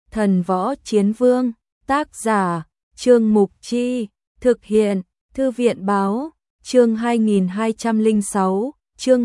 Thần Võ Chiến Vương, tác giả, Trương Mục Chi, thực hiện, Thư viện Báo, chương 2206, chương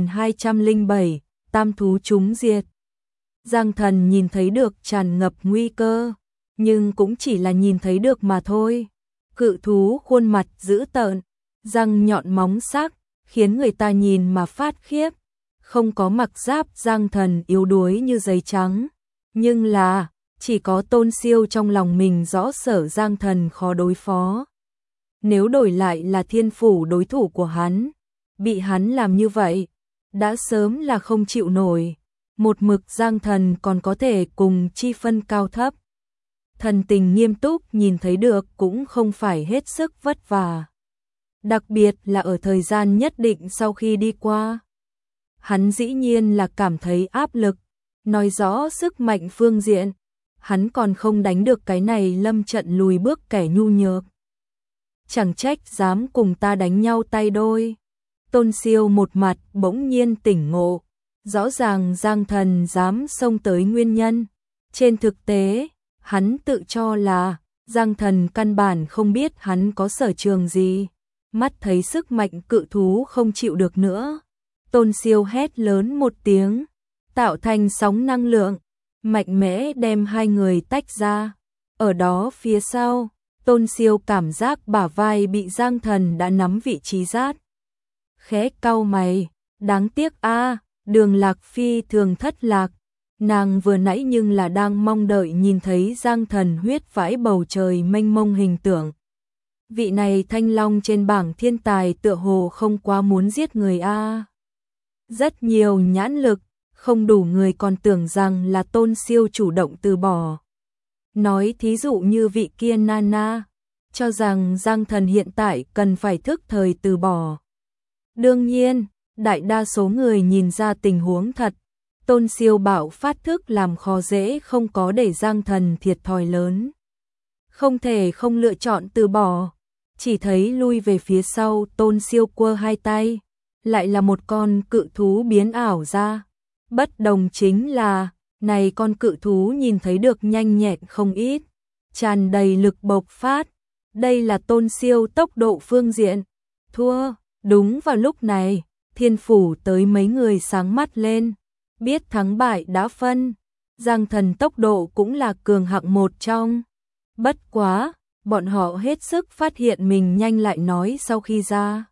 2207, tam thú chúng diệt. Giang Thần nhìn thấy được tràn ngập nguy cơ, nhưng cũng chỉ là nhìn thấy được mà thôi. Cự thú khuôn mặt dữ tợn, răng nhọn móng sắc, khiến người ta nhìn mà phát khiếp. Không có mặc giáp Giang Thần yếu đuối như giấy trắng, nhưng là chỉ có Tôn Siêu trong lòng mình rõ sở Giang Thần khó đối phó. Nếu đổi lại là Thiên Phủ đối thủ của hắn, bị hắn làm như vậy, đã sớm là không chịu nổi. Một mực Giang Thần còn có thể cùng chi phân cao thấp. Thần tình nghiêm túc nhìn thấy được cũng không phải hết sức vất vả. Đặc biệt là ở thời gian nhất định sau khi đi qua. Hắn dĩ nhiên là cảm thấy áp lực, nói rõ sức mạnh phương diện. Hắn còn không đánh được cái này lâm trận lùi bước kẻ nhu nhược. Chẳng trách dám cùng ta đánh nhau tay đôi. Tôn Siêu một mặt bỗng nhiên tỉnh ngộ. Rõ ràng Giang Thần dám xông tới nguyên nhân. Trên thực tế, hắn tự cho là Giang Thần căn bản không biết hắn có sở trường gì. Mắt thấy sức mạnh cự thú không chịu được nữa. Tôn Siêu hét lớn một tiếng, tạo thành sóng năng lượng, mạnh mẽ đem hai người tách ra. Ở đó phía sau, Tôn Siêu cảm giác bả vai bị Giang Thần đã nắm vị trí rát. Khẽ cau mày, đáng tiếc a, Đường Lạc Phi thường thất lạc. Nàng vừa nãy nhưng là đang mong đợi nhìn thấy Giang Thần huyết vãi bầu trời mênh mông hình tượng. Vị này thanh long trên bảng thiên tài tựa hồ không quá muốn giết người a. Rất nhiều nhãn lực, không đủ người còn tưởng rằng là Tôn Siêu chủ động từ bỏ. Nói thí dụ như vị kia Nana, cho rằng Giang Thần hiện tại cần phải thức thời từ bỏ. Đương nhiên, đại đa số người nhìn ra tình huống thật. Tôn Siêu bạo phát thức làm khó dễ không có để Giang Thần thiệt thòi lớn. Không thể không lựa chọn từ bỏ. Chỉ thấy lui về phía sau Tôn Siêu quơ hai tay. Lại là một con cự thú biến ảo ra. Bất đồng chính là, này con cự thú nhìn thấy được nhanh nhẹn không ít. Tràn đầy lực bộc phát. Đây là Tôn Siêu tốc độ phương diện. Thua, đúng vào lúc này, Thiên Phủ tới mấy người sáng mắt lên. Biết thắng bại đã phân, Giang Thần tốc độ cũng là cường hạng một trong. Bất quá, bọn họ hết sức phát hiện mình nhanh lại nói sau khi ra.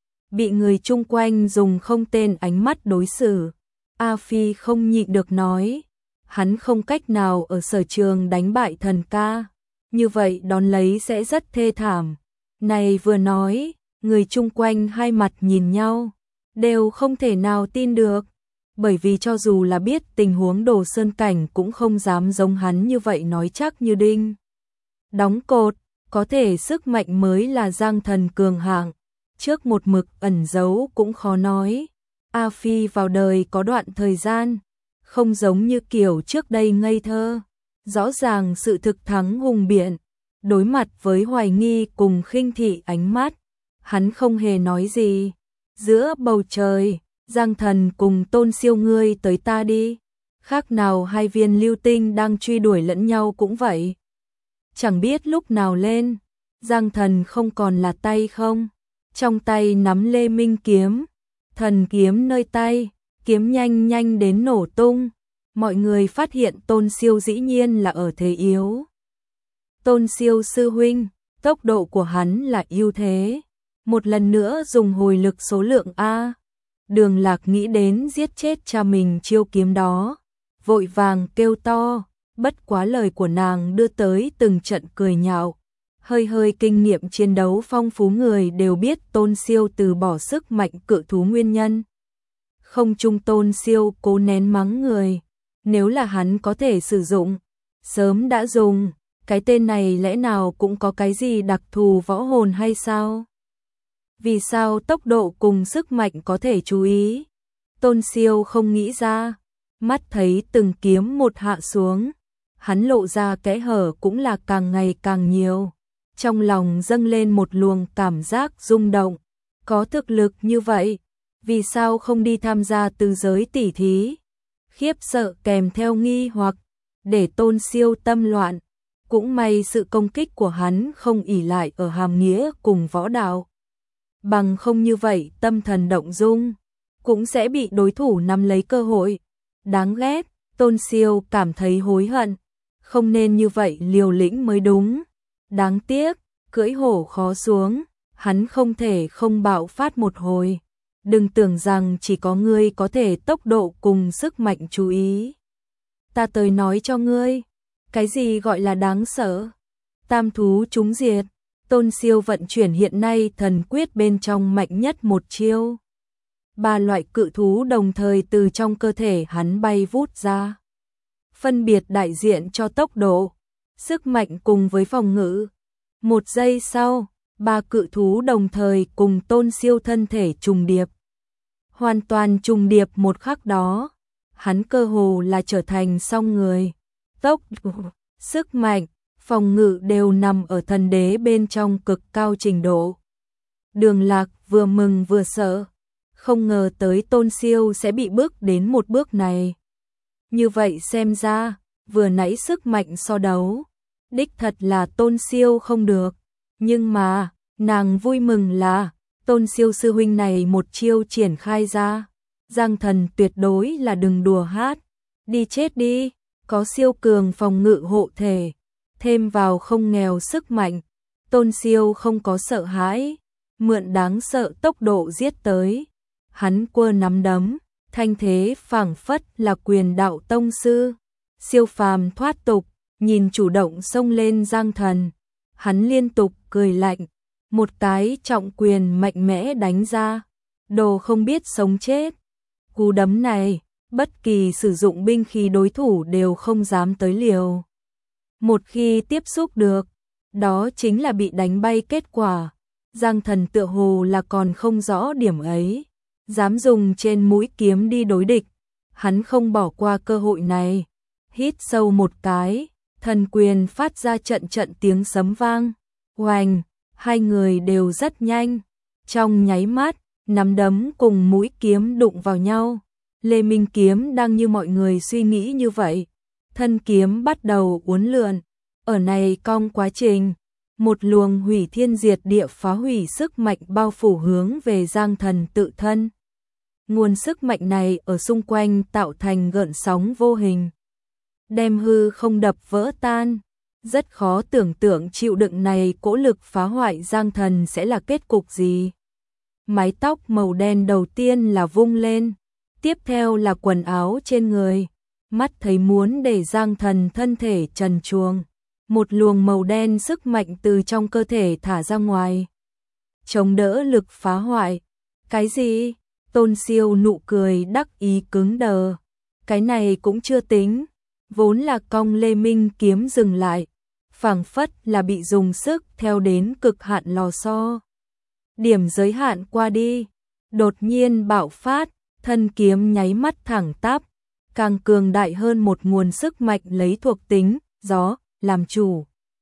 Bị người chung quanh dùng không tên ánh mắt đối xử. A Phi không nhịn được nói, hắn không cách nào ở sở trường đánh bại thần ca. Như vậy đón lấy sẽ rất thê thảm. Này vừa nói, người chung quanh hai mặt nhìn nhau, đều không thể nào tin được. Bởi vì cho dù là biết tình huống Đồ Sơn Cảnh cũng không dám giống hắn như vậy nói chắc như đinh. Đóng cột, có thể sức mạnh mới là Giang Thần cường hạng. Trước một mực ẩn giấu cũng khó nói. A Phi vào đời có đoạn thời gian, không giống như kiểu trước đây ngây thơ. Rõ ràng sự thực thắng hùng biện, đối mặt với hoài nghi cùng khinh thị ánh mắt. Hắn không hề nói gì. Giữa bầu trời, Giang Thần cùng Tôn Siêu ngươi tới ta đi. Khác nào hai viên lưu tinh đang truy đuổi lẫn nhau cũng vậy. Chẳng biết lúc nào lên, Giang Thần không còn là tay không. Trong tay nắm Lê Minh kiếm, thần kiếm nơi tay, kiếm nhanh nhanh đến nổ tung. Mọi người phát hiện Tôn Siêu dĩ nhiên là ở thế yếu. Tôn Siêu sư huynh, tốc độ của hắn là ưu thế. Một lần nữa dùng hồi lực số lượng A. Đường Lạc nghĩ đến giết chết cha mình chiêu kiếm đó. Vội vàng kêu to, bất quá lời của nàng đưa tới từng trận cười nhạo. Hơi kinh nghiệm chiến đấu phong phú người đều biết Tôn Siêu từ bỏ sức mạnh cự thú nguyên nhân. Không chung Tôn Siêu cố nén mắng người. Nếu là hắn có thể sử dụng, sớm đã dùng. Cái tên này lẽ nào cũng có cái gì đặc thù võ hồn hay sao? Vì sao tốc độ cùng sức mạnh có thể chú ý? Tôn Siêu không nghĩ ra. Mắt thấy từng kiếm một hạ xuống. Hắn lộ ra kẽ hở cũng là càng ngày càng nhiều. Trong lòng dâng lên một luồng cảm giác rung động. Có thực lực như vậy, vì sao không đi tham gia từ giới tỷ thí? Khiếp sợ kèm theo nghi hoặc. để Tôn Siêu tâm loạn. Cũng may sự công kích của hắn không ỷ lại ở hàm nghĩa cùng võ đạo. Bằng không như vậy tâm thần động dung, cũng sẽ bị đối thủ nắm lấy cơ hội. Đáng ghét, Tôn Siêu cảm thấy hối hận. Không nên như vậy liều lĩnh mới đúng. Đáng tiếc, cưỡi hổ khó xuống, hắn không thể không bạo phát một hồi. Đừng tưởng rằng chỉ có ngươi có thể tốc độ cùng sức mạnh chú ý. Ta tới nói cho ngươi, cái gì gọi là đáng sợ? Tam thú chúng diệt, Tôn Siêu vận chuyển hiện nay thần quyết bên trong mạnh nhất một chiêu. 3 loại cự thú đồng thời từ trong cơ thể hắn bay vút ra. Phân biệt đại diện cho tốc độ, sức mạnh cùng với phòng ngự. 1 giây sau, 3 cự thú đồng thời cùng Tôn Siêu thân thể trùng điệp. Hoàn toàn trùng điệp một khắc đó, hắn cơ hồ là trở thành song người. Tốc độ, sức mạnh, phòng ngự đều nằm ở thần đế bên trong cực cao trình độ. Đường Lạc vừa mừng vừa sợ, không ngờ tới Tôn Siêu sẽ bị bước đến một bước này. Như vậy xem ra, vừa nãy sức mạnh so đấu, đích thật là Tôn Siêu không được. Nhưng mà, nàng vui mừng là, Tôn Siêu sư huynh này một chiêu triển khai ra. Giang Thần tuyệt đối là đừng đùa hát. Đi chết đi, có siêu cường phòng ngự hộ thể. Thêm vào không nghèo sức mạnh, Tôn Siêu không có sợ hãi. Mượn đáng sợ tốc độ giết tới. Hắn quơ nắm đấm, thanh thế phảng phất là quyền đạo tông sư. Siêu phàm thoát tục, nhìn chủ động xông lên Giang Thần. Hắn liên tục cười lạnh, một cái trọng quyền mạnh mẽ đánh ra. Đồ không biết sống chết. Cú đấm này, bất kỳ sử dụng binh khí đối thủ đều không dám tới liều. Một khi tiếp xúc được, đó chính là bị đánh bay kết quả. Giang Thần tựa hồ là còn không rõ điểm ấy, dám dùng trên mũi kiếm đi đối địch. Hắn không bỏ qua cơ hội này. Hít sâu một cái, thần quyền phát ra trận trận tiếng sấm vang. Oành, hai người đều rất nhanh. Trong nháy mắt, nắm đấm cùng mũi kiếm đụng vào nhau. Lê Minh kiếm đang như mọi người suy nghĩ như vậy. Thân kiếm bắt đầu uốn lượn. Ở này cong quá trình, một luồng hủy thiên diệt địa phá hủy sức mạnh bao phủ hướng về Giang Thần tự thân. Nguồn sức mạnh này ở xung quanh tạo thành gợn sóng vô hình, đem hư không đập vỡ tan. Rất khó tưởng tượng chịu đựng này cỗ lực phá hoại Giang Thần sẽ là kết cục gì. Mái tóc màu đen đầu tiên là vung lên, tiếp theo là quần áo trên người. Mắt thấy muốn để Giang Thần thân thể trần truồng, một luồng màu đen sức mạnh từ trong cơ thể thả ra ngoài, chống đỡ lực phá hoại. Cái gì? Tôn Siêu nụ cười đắc ý cứng đờ. Cái này cũng chưa tính, vốn là cong Lê Minh kiếm dừng lại, phảng phất là bị dùng sức theo đến cực hạn lò xo. Điểm giới hạn qua đi, đột nhiên bạo phát, thân kiếm nháy mắt thẳng tắp, càng cường đại hơn một nguồn sức mạnh lấy thuộc tính gió làm chủ,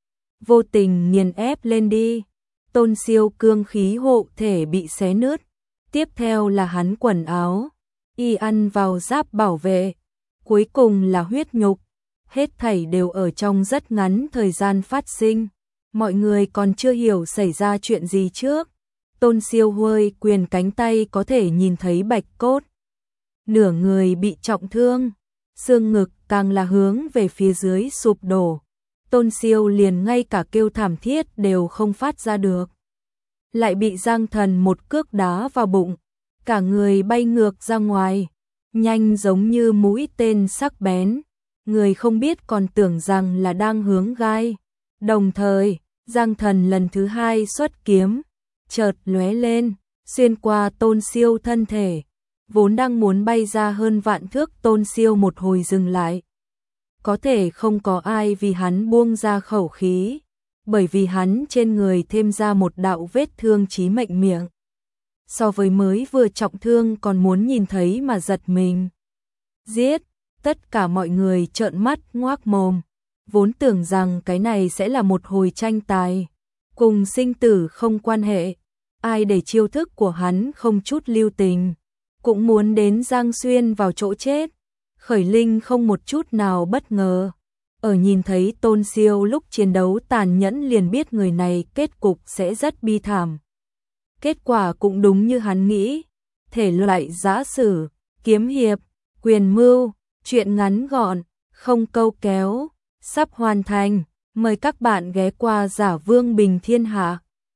vô tình nghiền ép lên đi. Tôn Siêu cương khí hộ thể bị xé nứt, tiếp theo là hắn quần áo, y ăn vào giáp bảo vệ, cuối cùng là huyết nhục. Hết thảy đều ở trong rất ngắn thời gian phát sinh. Mọi người còn chưa hiểu xảy ra chuyện gì trước. Tôn Siêu huôi quyền cánh tay có thể nhìn thấy bạch cốt. Nửa người bị trọng thương, xương ngực càng là hướng về phía dưới sụp đổ. Tôn Siêu liền ngay cả kêu thảm thiết đều không phát ra được. Lại bị Giang Thần một cước đá vào bụng, cả người bay ngược ra ngoài, nhanh giống như mũi tên sắc bén. Người không biết còn tưởng rằng là đang hướng gai. Đồng thời, Giang Thần lần thứ hai xuất kiếm, chợt lóe lên, xuyên qua Tôn Siêu thân thể. Vốn đang muốn bay ra hơn vạn thước, Tôn Siêu một hồi dừng lại. Có thể không có ai vì hắn buông ra khẩu khí, bởi vì hắn trên người thêm ra một đạo vết thương chí mệnh miệng. So với mới vừa trọng thương còn muốn nhìn thấy mà giật mình. Giết! Tất cả mọi người trợn mắt ngoác mồm, vốn tưởng rằng cái này sẽ là một hồi tranh tài, cùng sinh tử không quan hệ, ai để chiêu thức của hắn không chút lưu tình, cũng muốn đến Giang Xuyên vào chỗ chết. Khởi Linh không một chút nào bất ngờ, ở nhìn thấy Tôn Siêu lúc chiến đấu tàn nhẫn liền biết người này kết cục sẽ rất bi thảm. Kết quả cũng đúng như hắn nghĩ, thể loại giã sử, kiếm hiệp, quyền mưu, truyện ngắn gọn, không câu kéo, sắp hoàn thành, mời các bạn ghé qua Giả Vương Bình Thiên Hạ.